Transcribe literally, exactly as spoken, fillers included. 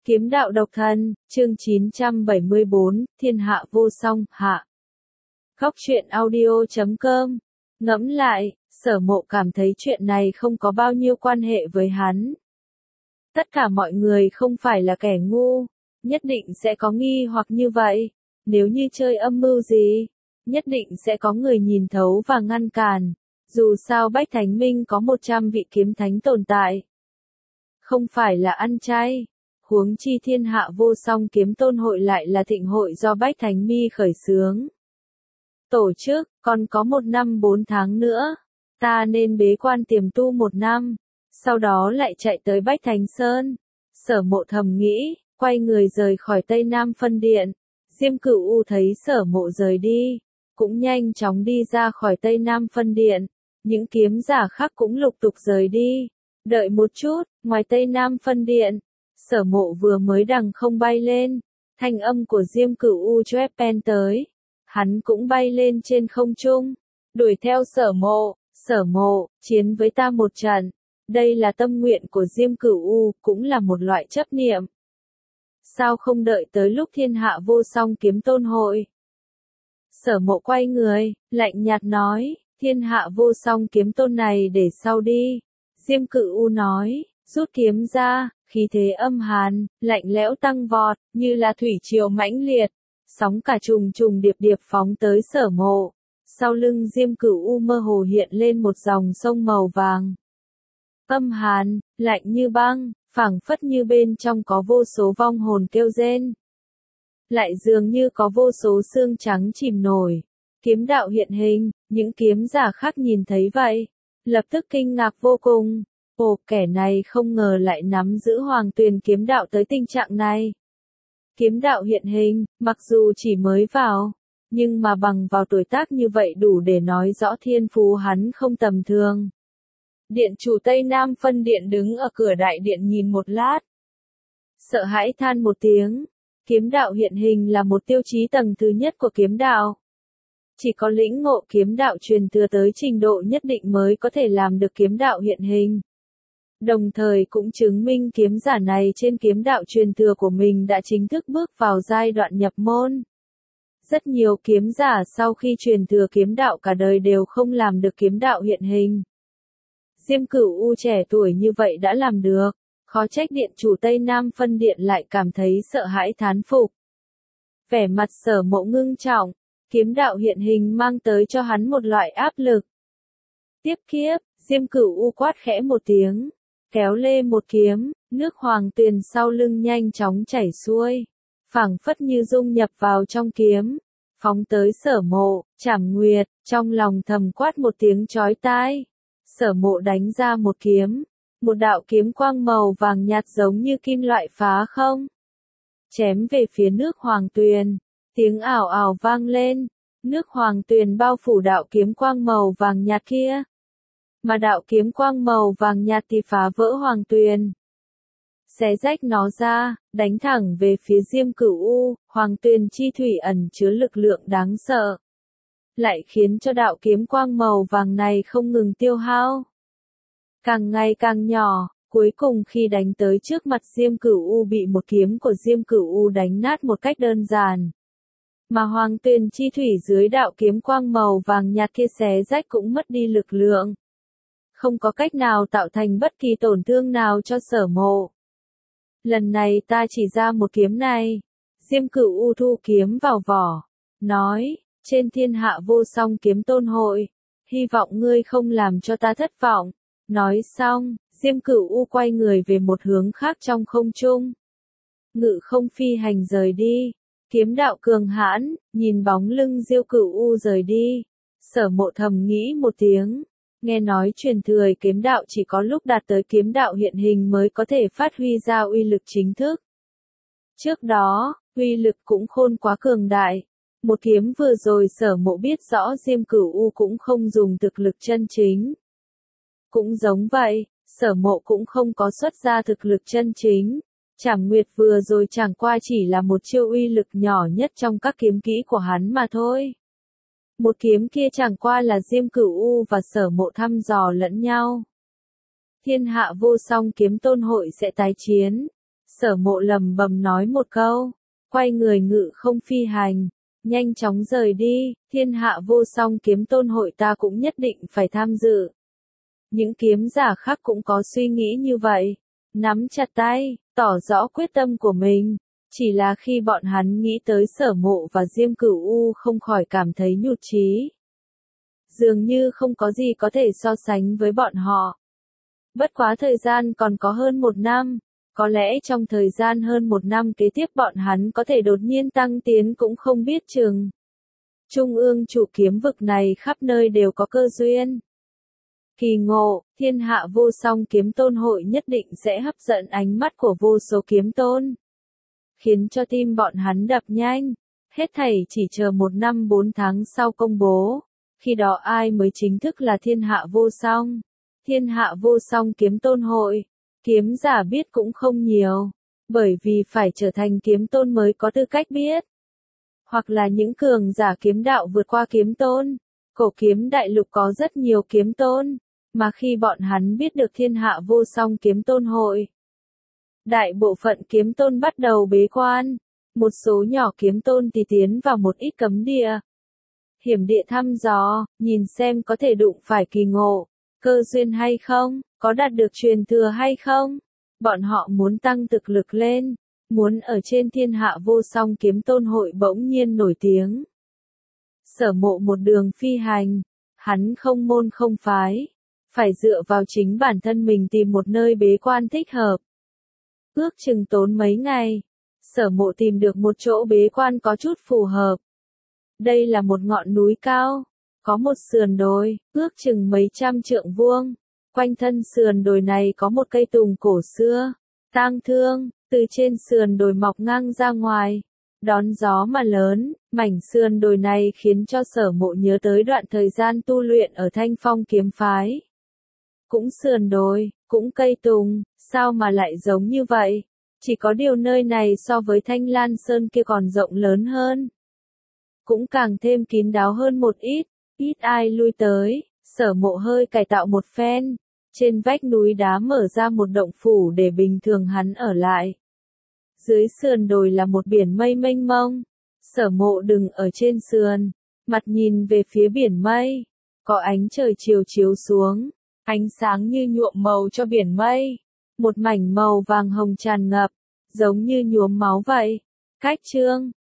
Kiếm đạo độc thân, chương chín trăm bảy mươi bốn, thiên hạ vô song, hạ. Góc truyện audio chấm com. Ngẫm lại, Sở Mộ cảm thấy chuyện này không có bao nhiêu quan hệ với hắn. Tất cả mọi người không phải là kẻ ngu, nhất định sẽ có nghi hoặc như vậy. Nếu như chơi âm mưu gì, nhất định sẽ có người nhìn thấu và ngăn cản. Dù sao Bách Thánh Minh có một trăm vị kiếm thánh tồn tại. Không phải là ăn chay. Huống chi thiên hạ vô song kiếm tôn hội lại là thịnh hội do Bách Thánh Mi khởi xướng. Tổ chức, còn có một năm bốn tháng nữa. Ta nên bế quan tiềm tu một năm. Sau đó lại chạy tới Bách Thánh Sơn. Sở Mộ thầm nghĩ, quay người rời khỏi Tây Nam phân điện. Diêm Cửu U thấy Sở Mộ rời đi. Cũng nhanh chóng đi ra khỏi Tây Nam phân điện. Những kiếm giả khác cũng lục tục rời đi. Đợi một chút, ngoài Tây Nam phân điện. Sở Mộ vừa mới đằng không bay lên, thanh âm của Diêm Cửu U Trepen tới. Hắn cũng bay lên trên không trung, đuổi theo Sở Mộ. Sở Mộ, chiến với ta một trận. Đây là tâm nguyện của Diêm Cửu U, cũng là một loại chấp niệm. Sao không đợi tới lúc thiên hạ vô song kiếm tôn hội? Sở Mộ quay người, lạnh nhạt nói, thiên hạ vô song kiếm tôn này để sau đi. Diêm Cửu U nói, rút kiếm ra. Khí thế âm hàn, lạnh lẽo tăng vọt, như là thủy triều mãnh liệt, sóng cả trùng trùng điệp điệp phóng tới Sở Mộ. Sau lưng Diêm Cửu U mơ hồ hiện lên một dòng sông màu vàng. Âm hàn, lạnh như băng, phảng phất như bên trong có vô số vong hồn kêu rên. Lại dường như có vô số xương trắng chìm nổi. Kiếm đạo hiện hình, những kiếm giả khác nhìn thấy vậy, lập tức kinh ngạc vô cùng. Ồ, kẻ này không ngờ lại nắm giữ Hoàng Tuyền kiếm đạo tới tình trạng này. Kiếm đạo hiện hình, mặc dù chỉ mới vào, nhưng mà bằng vào tuổi tác như vậy đủ để nói rõ thiên phú hắn không tầm thường. Điện chủ Tây Nam phân điện đứng ở cửa đại điện nhìn một lát. Sợ hãi than một tiếng, kiếm đạo hiện hình là một tiêu chí tầng thứ nhất của kiếm đạo. Chỉ có lĩnh ngộ kiếm đạo truyền thừa tới trình độ nhất định mới có thể làm được kiếm đạo hiện hình. Đồng thời cũng chứng minh kiếm giả này trên kiếm đạo truyền thừa của mình đã chính thức bước vào giai đoạn nhập môn. Rất nhiều kiếm giả sau khi truyền thừa kiếm đạo cả đời đều không làm được kiếm đạo hiện hình. Diêm Cửu U trẻ tuổi như vậy đã làm được, khó trách điện chủ Tây Nam phân điện lại cảm thấy sợ hãi thán phục. Vẻ mặt Sở Mộ ngưng trọng, kiếm đạo hiện hình mang tới cho hắn một loại áp lực. Tiếp kiếp, Diêm Cửu U quát khẽ một tiếng. Kéo lê một kiếm, nước Hoàng Tuyền sau lưng nhanh chóng chảy xuôi, phảng phất như dung nhập vào trong kiếm, phóng tới Sở Mộ. Trảm Nguyệt, trong lòng thầm quát một tiếng chói tai. Sở Mộ đánh ra một kiếm, một đạo kiếm quang màu vàng nhạt giống như kim loại phá không, chém về phía nước Hoàng Tuyền. Tiếng ảo ảo vang lên, nước Hoàng Tuyền bao phủ đạo kiếm quang màu vàng nhạt kia. Mà đạo kiếm quang màu vàng nhạt thì phá vỡ Hoàng Tuyền, xé rách nó ra, đánh thẳng về phía Diêm Cửu U. Hoàng Tuyền chi thủy ẩn chứa lực lượng đáng sợ, lại khiến cho đạo kiếm quang màu vàng này không ngừng tiêu hao, càng ngày càng nhỏ. Cuối cùng khi đánh tới trước mặt Diêm Cửu U bị một kiếm của Diêm Cửu U đánh nát một cách đơn giản. Mà Hoàng Tuyền chi thủy dưới đạo kiếm quang màu vàng nhạt kia xé rách cũng mất đi lực lượng, không có cách nào tạo thành bất kỳ tổn thương nào cho Sở Mộ. Lần này ta chỉ ra một kiếm này. Diêm Cửu U thu kiếm vào vỏ, nói, trên thiên hạ vô song kiếm tôn hội, hy vọng ngươi không làm cho ta thất vọng. Nói xong, Diêm Cửu U quay người về một hướng khác trong không trung. Ngự không phi hành rời đi. Kiếm đạo cường hãn, nhìn bóng lưng Diêm Cửu U rời đi. Sở Mộ thầm nghĩ một tiếng. Nghe nói truyền thừa kiếm đạo chỉ có lúc đạt tới kiếm đạo hiện hình mới có thể phát huy ra uy lực chính thức. Trước đó, uy lực cũng khôn quá cường đại. Một kiếm vừa rồi Sở Mộ biết rõ Diêm Cửu U cũng không dùng thực lực chân chính. Cũng giống vậy, Sở Mộ cũng không có xuất ra thực lực chân chính. Trảm Nguyệt vừa rồi chẳng qua chỉ là một chiêu uy lực nhỏ nhất trong các kiếm kỹ của hắn mà thôi. Một kiếm kia chẳng qua là Diêm Cửu U và Sở Mộ thăm dò lẫn nhau. Thiên hạ vô song kiếm tôn hội sẽ tái chiến. Sở Mộ lầm bầm nói một câu, quay người ngự không phi hành, nhanh chóng rời đi, thiên hạ vô song kiếm tôn hội ta cũng nhất định phải tham dự. Những kiếm giả khác cũng có suy nghĩ như vậy, nắm chặt tay, tỏ rõ quyết tâm của mình. Chỉ là khi bọn hắn nghĩ tới Sở Mộ và Diêm Cửu U không khỏi cảm thấy nhụt chí. Dường như không có gì có thể so sánh với bọn họ. Bất quá thời gian còn có hơn một năm, có lẽ trong thời gian hơn một năm kế tiếp bọn hắn có thể đột nhiên tăng tiến cũng không biết chừng. Trung ương chủ kiếm vực này khắp nơi đều có cơ duyên. Kỳ ngộ, thiên hạ vô song kiếm tôn hội nhất định sẽ hấp dẫn ánh mắt của vô số kiếm tôn. Khiến cho tim bọn hắn đập nhanh, hết thảy chỉ chờ một năm bốn tháng sau công bố. Khi đó ai mới chính thức là thiên hạ vô song? Thiên hạ vô song kiếm tôn hội, kiếm giả biết cũng không nhiều, bởi vì phải trở thành kiếm tôn mới có tư cách biết. Hoặc là những cường giả kiếm đạo vượt qua kiếm tôn. Cổ kiếm đại lục có rất nhiều kiếm tôn, mà khi bọn hắn biết được thiên hạ vô song kiếm tôn hội, đại bộ phận kiếm tôn bắt đầu bế quan, một số nhỏ kiếm tôn thì tiến vào một ít cấm địa. Hiểm địa thăm dò, nhìn xem có thể đụng phải kỳ ngộ, cơ duyên hay không, có đạt được truyền thừa hay không. Bọn họ muốn tăng thực lực lên, muốn ở trên thiên hạ vô song kiếm tôn hội bỗng nhiên nổi tiếng. Sở Mộ một đường phi hành, hắn không môn không phái, phải dựa vào chính bản thân mình tìm một nơi bế quan thích hợp. Ước chừng tốn mấy ngày, Sở Mộ tìm được một chỗ bế quan có chút phù hợp. Đây là một ngọn núi cao, có một sườn đồi, ước chừng mấy trăm trượng vuông. Quanh thân sườn đồi này có một cây tùng cổ xưa, tang thương, từ trên sườn đồi mọc ngang ra ngoài, đón gió mà lớn. Mảnh sườn đồi này khiến cho Sở Mộ nhớ tới đoạn thời gian tu luyện ở Thanh Phong kiếm phái. Cũng sườn đồi, cũng cây tùng, sao mà lại giống như vậy? Chỉ có điều nơi này so với Thanh Lan Sơn kia còn rộng lớn hơn. Cũng càng thêm kín đáo hơn một ít, ít ai lui tới. Sở Mộ hơi cải tạo một phen, trên vách núi đá mở ra một động phủ để bình thường hắn ở lại. Dưới sườn đồi là một biển mây mênh mông. Sở Mộ đứng ở trên sườn, mặt nhìn về phía biển mây, có ánh trời chiều chiếu xuống, ánh sáng như nhuộm màu cho biển mây, một mảnh màu vàng hồng tràn ngập, giống như nhuốm máu vậy. Cách chương